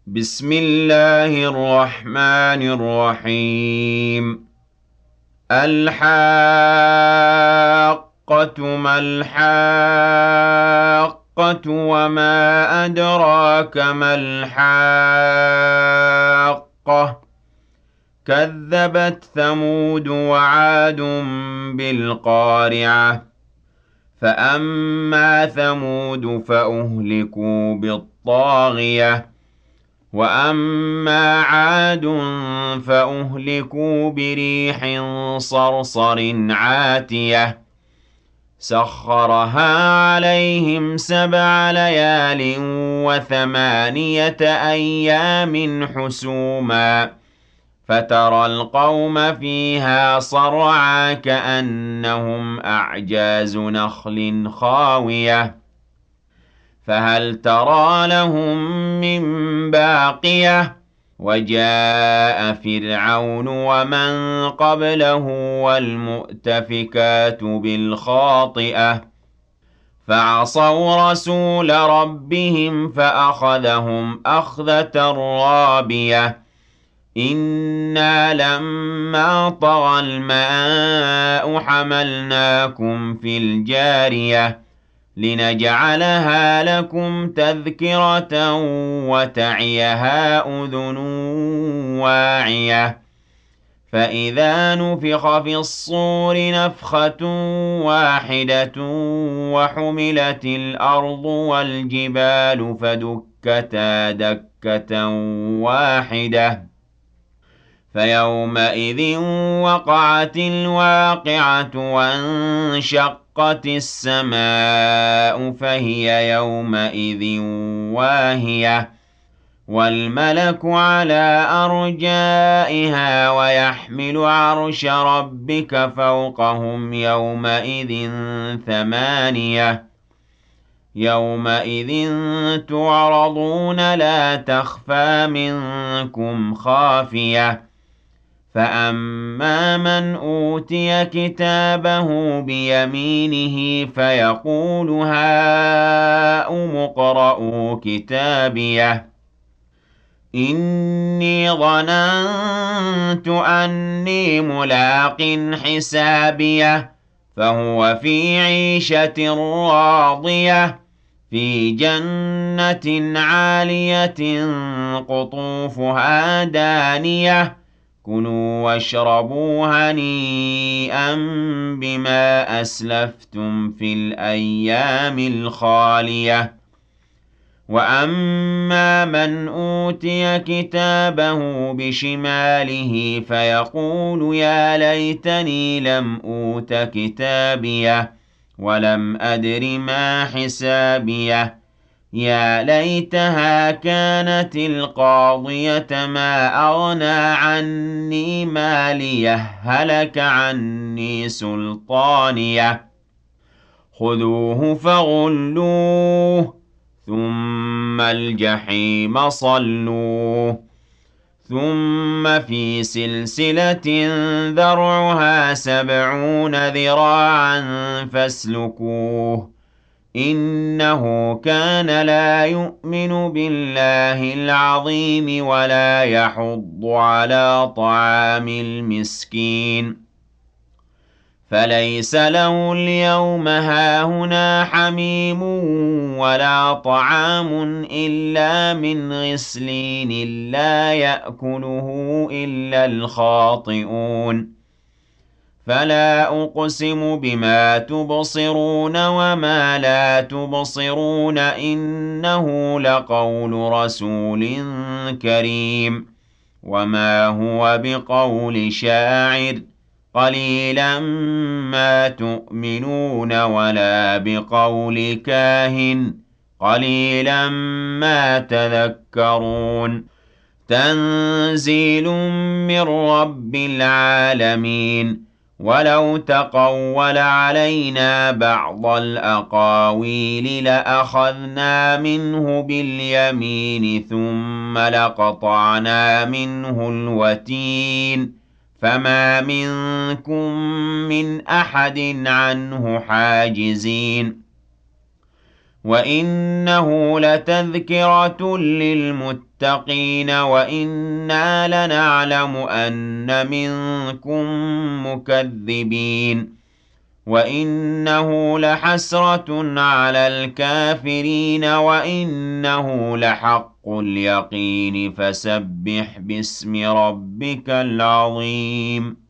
بسم الله الرحمن الرحيم. الحاقة ما الحاقة وما أدراك ما الحاقة. كذبت ثمود وعاد بالقارعة. فأما ثمود فأهلكوا بالطاغية، وأما عاد فأهلكوا بريح صرصر عاتية سخرها عليهم 7 ليال و8 أيام حسوما، فترى القوم فيها صرعى كأنهم أعجاز نخل خاوية، فهل ترى لهم من باقية. وجاء فرعون ومن قبله والمؤتفكات بالخاطئة، فعصوا رسول ربهم فأخذهم أخذة رابية. إنا لما طغى الماء حملناكم في الجارية لنجعلها لكم تذكرة وتعيها أذن واعية. فإذا نفخ في الصور نفخة واحدة وحملت الأرض والجبال فدكتا دكة واحدة، فيومئذ وقعت الواقعة وانشقت السماء فهي يومئذ واهية، والملك على أرجائها ويحمل عرش ربك فوقهم يومئذ 8. يومئذ تعرضون لا تخفى منكم خافية. فأما من أوتي كتابه بيمينه فيقول هاؤم اقرءوا كتابيه إني ظننت أني ملاق حسابيه. فهو في عيشة راضية في جنة عالية قطوفها دانية. كلوا واشربوا هنيئا بما أسلفتم في الأيام الخالية. وأما من أوتي كتابه بشماله فيقول يا ليتني لم أوت كتابيه ولم أدر ما حسابيه. يا ليتها كانت القاضية ما أغنى عني ماليه هلك عني سلطانيه. خذوه فغلوه ثم الجحيم صلوه ثم في سلسلة ذرعها 70 ذراعا فاسلكوه إنه كان لا يؤمن بالله العظيم ولا يحض على طعام المسكين. فليس له اليوم هاهنا حميم ولا طعام إلا من غسلين لا يأكله إلا الخاطئون. فلا أقسم بما تبصرون وما لا تبصرون إنه لقول رسول كريم، وما هو بقول شاعر قليلا ما تؤمنون ولا بقول كاهن قليلا ما تذكرون. تنزيل من رب العالمين. ولو تقول علينا بعض الأقاويل لأخذنا منه باليمين ثم لقطعنا منه الوتين، فما منكم من أحد عنه حاجزين. وإنه لتذكرة للمتقين لِّلْمُتَّقِينَ وَإِنَّا لَنَعْلَمُ أَنَّ مِنكُم مُّكَذِّبِينَ وَإِنَّهُ لَحَسْرَةٌ عَلَى الْكَافِرِينَ وَإِنَّهُ لَحَقُّ الْيَقِينِ فَسَبِّحْ بِاسْمِ رَبِّكَ الْعَظِيمِ